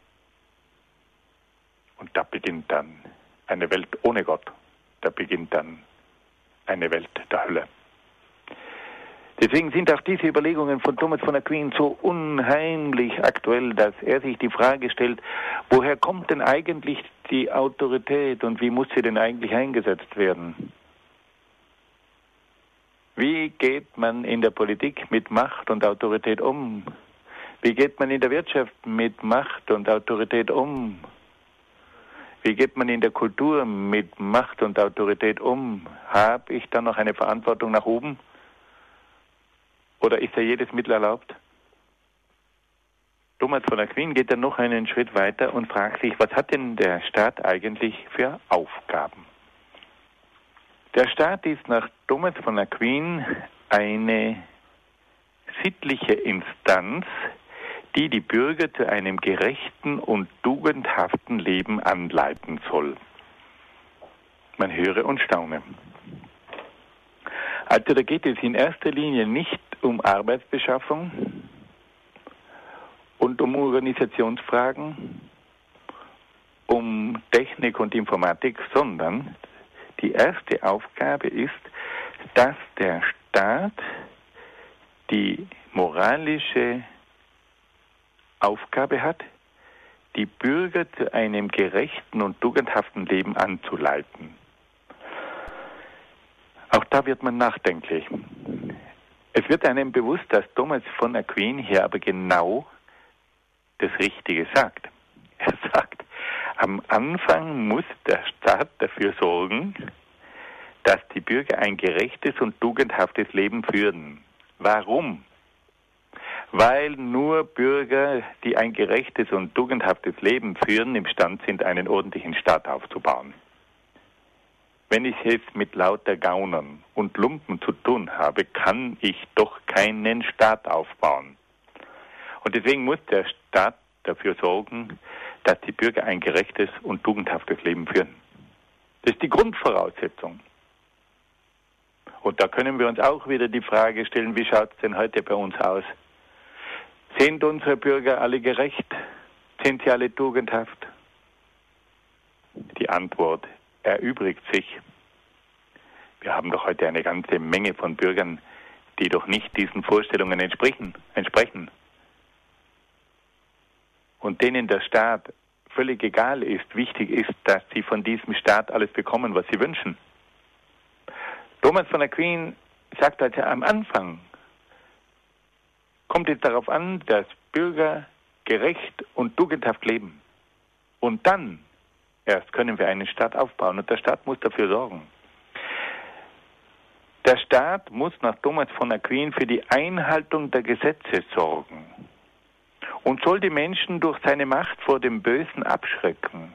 Und da beginnt dann eine Welt ohne Gott. Da beginnt dann eine Welt der Hölle. Deswegen sind auch diese Überlegungen von Thomas von Aquin so unheimlich aktuell, dass er sich die Frage stellt, woher kommt denn eigentlich die Autorität und wie muss sie denn eigentlich eingesetzt werden? Wie geht man in der Politik mit Macht und Autorität um? Wie geht man in der Wirtschaft mit Macht und Autorität um? Wie geht man in der Kultur mit Macht und Autorität um? Habe ich da noch eine Verantwortung nach oben? Oder ist da jedes Mittel erlaubt? Thomas von Aquin geht dann noch einen Schritt weiter und fragt sich, was hat denn der Staat eigentlich für Aufgaben? Der Staat ist nach Thomas von Aquin eine sittliche Instanz, die die Bürger zu einem gerechten und tugendhaften Leben anleiten soll. Man höre und staune. Also da geht es in erster Linie nicht um Arbeitsbeschaffung und um Organisationsfragen um Technik und Informatik, sondern die erste Aufgabe ist, dass der Staat die moralische Aufgabe hat, die Bürger zu einem gerechten und tugendhaften Leben anzuleiten. Auch da wird man nachdenklich. Es wird einem bewusst, dass Thomas von Aquin hier aber genau das Richtige sagt. Er sagt, am Anfang muss der Staat dafür sorgen, dass die Bürger ein gerechtes und tugendhaftes Leben führen. Warum? Weil nur Bürger, die ein gerechtes und tugendhaftes Leben führen, imstande sind, einen ordentlichen Staat aufzubauen. Wenn ich es mit lauter Gaunern und Lumpen zu tun habe, kann ich doch keinen Staat aufbauen. Und deswegen muss der Staat dafür sorgen, dass die Bürger ein gerechtes und tugendhaftes Leben führen. Das ist die Grundvoraussetzung. Und da können wir uns auch wieder die Frage stellen, wie schaut es denn heute bei uns aus? Sind unsere Bürger alle gerecht? Sind sie alle tugendhaft? Die Antwort erübrigt sich. Wir haben doch heute eine ganze Menge von Bürgern, die doch nicht diesen Vorstellungen entsprechen. Und denen der Staat völlig egal ist. Wichtig ist, dass sie von diesem Staat alles bekommen, was sie wünschen. Thomas von Aquin sagt also, am Anfang kommt es darauf an, dass Bürger gerecht und tugendhaft leben. Und dann erst können wir einen Staat aufbauen. Und der Staat muss dafür sorgen. Der Staat muss nach Thomas von Aquin für die Einhaltung der Gesetze sorgen und soll die Menschen durch seine Macht vor dem Bösen abschrecken.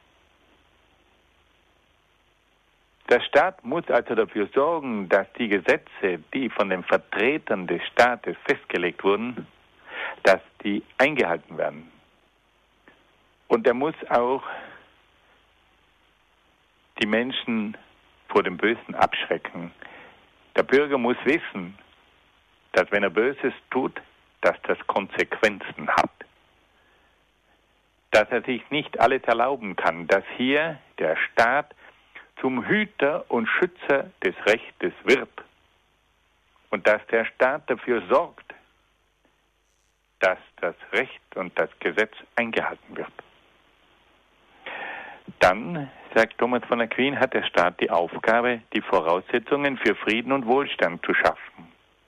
Der Staat muss also dafür sorgen, dass die Gesetze, die von den Vertretern des Staates festgelegt wurden, dass die eingehalten werden. Und er muss auch die Menschen vor dem Bösen abschrecken. Der Bürger muss wissen, dass wenn er Böses tut, dass das Konsequenzen hat. Dass er sich nicht alles erlauben kann, dass hier der Staat zum Hüter und Schützer des Rechtes wird und dass der Staat dafür sorgt, dass das Recht und das Gesetz eingehalten wird. Dann, sagt Thomas von Aquin, hat der Staat die Aufgabe, die Voraussetzungen für Frieden und Wohlstand zu schaffen.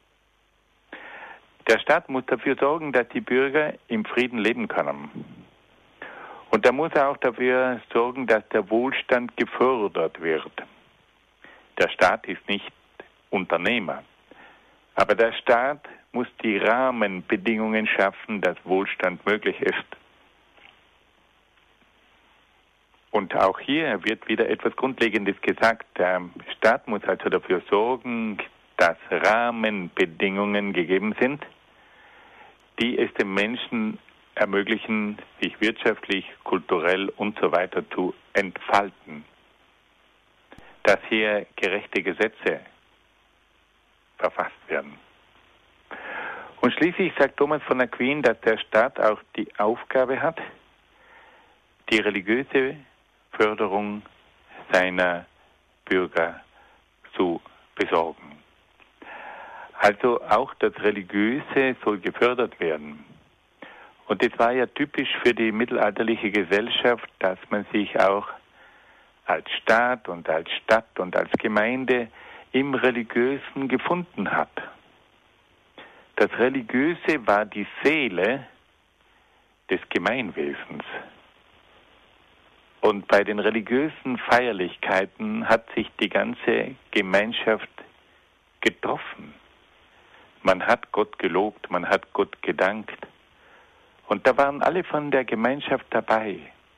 Der Staat muss dafür sorgen, dass die Bürger im Frieden leben können. Und er muss auch dafür sorgen, dass der Wohlstand gefördert wird. Der Staat ist nicht Unternehmer, aber der Staat muss die Rahmenbedingungen schaffen, dass Wohlstand möglich ist. Und auch hier wird wieder etwas Grundlegendes gesagt. Der Staat muss also dafür sorgen, dass Rahmenbedingungen gegeben sind, die es dem Menschen ermöglichen, sich wirtschaftlich, kulturell und so weiter zu entfalten. Dass hier gerechte Gesetze verfasst werden. Und schließlich sagt Thomas von Aquin, dass der Staat auch die Aufgabe hat, die religiöse Förderung seiner Bürger zu besorgen. Also auch das Religiöse soll gefördert werden. Und es war ja typisch für die mittelalterliche Gesellschaft, dass man sich auch als Staat und als Stadt und als Gemeinde im Religiösen gefunden hat. Das Religiöse war die Seele des Gemeinwesens. Und bei den religiösen Feierlichkeiten hat sich die ganze Gemeinschaft getroffen. Man hat Gott gelobt, man hat Gott gedankt. Und da waren alle von der Gemeinschaft dabei.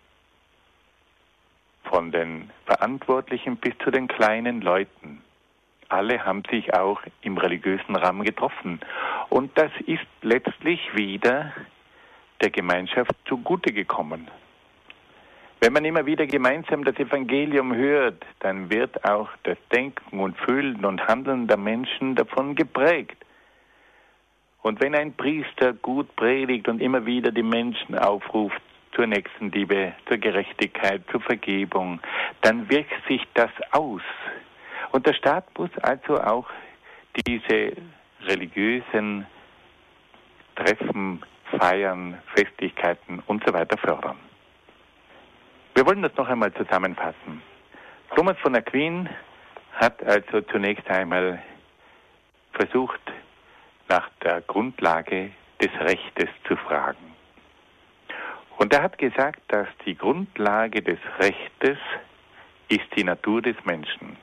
Von den Verantwortlichen bis zu den kleinen Leuten. Alle haben sich auch im religiösen Rahmen getroffen. Und das ist letztlich wieder der Gemeinschaft zugute gekommen. Wenn man immer wieder gemeinsam das Evangelium hört, dann wird auch das Denken und Fühlen und Handeln der Menschen davon geprägt. Und wenn ein Priester gut predigt und immer wieder die Menschen aufruft zur Nächstenliebe, zur Gerechtigkeit, zur Vergebung, dann wirkt sich das aus. Und der Staat muss also auch diese religiösen Treffen, Feiern, Festlichkeiten und so weiter fördern. Wir wollen das noch einmal zusammenfassen. Thomas von Aquin hat also zunächst einmal versucht, nach der Grundlage des Rechtes zu fragen. Und er hat gesagt, dass die Grundlage des Rechtes ist die Natur des Menschen.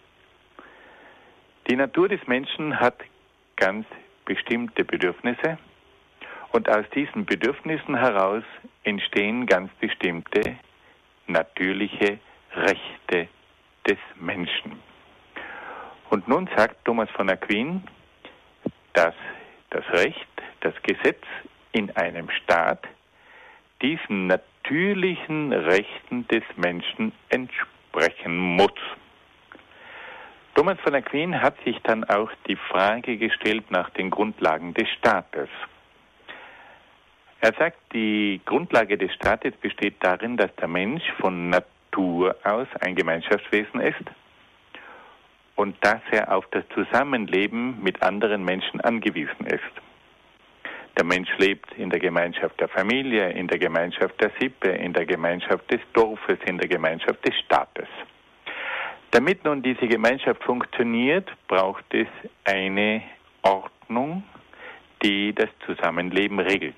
Die Natur des Menschen hat ganz bestimmte Bedürfnisse und aus diesen Bedürfnissen heraus entstehen ganz bestimmte natürliche Rechte des Menschen. Und nun sagt Thomas von Aquin, dass das Recht, das Gesetz in einem Staat diesen natürlichen Rechten des Menschen entsprechen muss. Thomas von Aquin hat sich dann auch die Frage gestellt nach den Grundlagen des Staates. Er sagt, die Grundlage des Staates besteht darin, dass der Mensch von Natur aus ein Gemeinschaftswesen ist und dass er auf das Zusammenleben mit anderen Menschen angewiesen ist. Der Mensch lebt in der Gemeinschaft der Familie, in der Gemeinschaft der Sippe, in der Gemeinschaft des Dorfes, in der Gemeinschaft des Staates. Damit nun diese Gemeinschaft funktioniert, braucht es eine Ordnung, die das Zusammenleben regelt.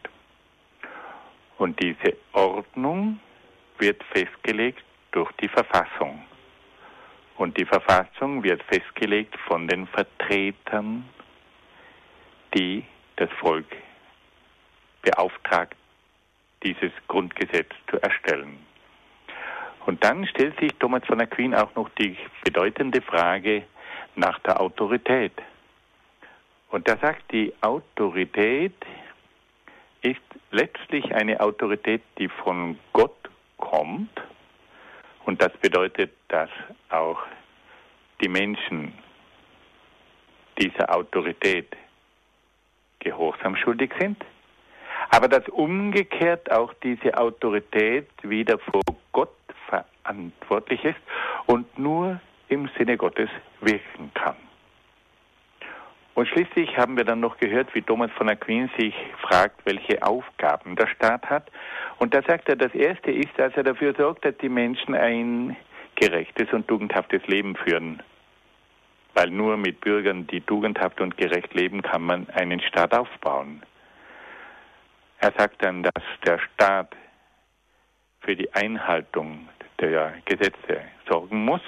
Und diese Ordnung wird festgelegt durch die Verfassung. Und die Verfassung wird festgelegt von den Vertretern, die das Volk beauftragt, dieses Grundgesetz zu erstellen. Und dann stellt sich Thomas von Aquin auch noch die bedeutende Frage nach der Autorität. Und er sagt, die Autorität ist letztlich eine Autorität, die von Gott kommt. Und das bedeutet, dass auch die Menschen dieser Autorität Gehorsam schuldig sind, aber dass umgekehrt auch diese Autorität wieder vor Gott verantwortlich ist und nur im Sinne Gottes wirken kann. Und schließlich haben wir dann noch gehört, wie Thomas von Aquin sich fragt, welche Aufgaben der Staat hat. Und da sagt er, das Erste ist, dass er dafür sorgt, dass die Menschen ein gerechtes und tugendhaftes Leben führen. Weil nur mit Bürgern, die tugendhaft und gerecht leben, kann man einen Staat aufbauen. Er sagt dann, dass der Staat für die Einhaltung der Gesetze sorgen muss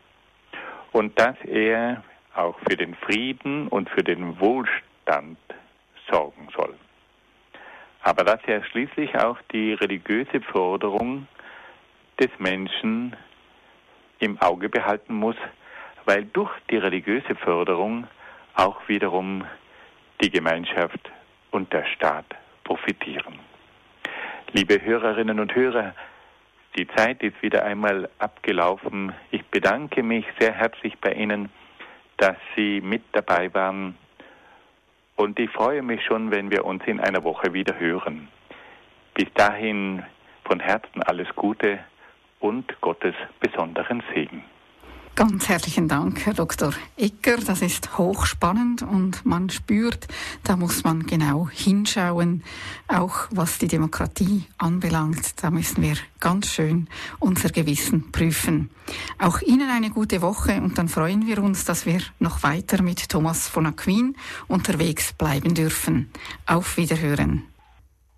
und dass er auch für den Frieden und für den Wohlstand sorgen soll. Aber dass er schließlich auch die religiöse Forderung des Menschen im Auge behalten muss, weil durch die religiöse Förderung auch wiederum die Gemeinschaft und der Staat profitieren. Liebe Hörerinnen und Hörer, die Zeit ist wieder einmal abgelaufen. Ich bedanke mich sehr herzlich bei Ihnen, dass Sie mit dabei waren. Und ich freue mich schon, wenn wir uns in einer Woche wieder hören. Bis dahin von Herzen alles Gute und Gottes besonderen Segen. Ganz herzlichen Dank, Herr Dr. Egger. Das ist hochspannend und man spürt, da muss man genau hinschauen, auch was die Demokratie anbelangt. Da müssen wir ganz schön unser Gewissen prüfen. Auch Ihnen eine gute Woche und dann freuen wir uns, dass wir noch weiter mit Thomas von Aquin unterwegs bleiben dürfen. Auf Wiederhören.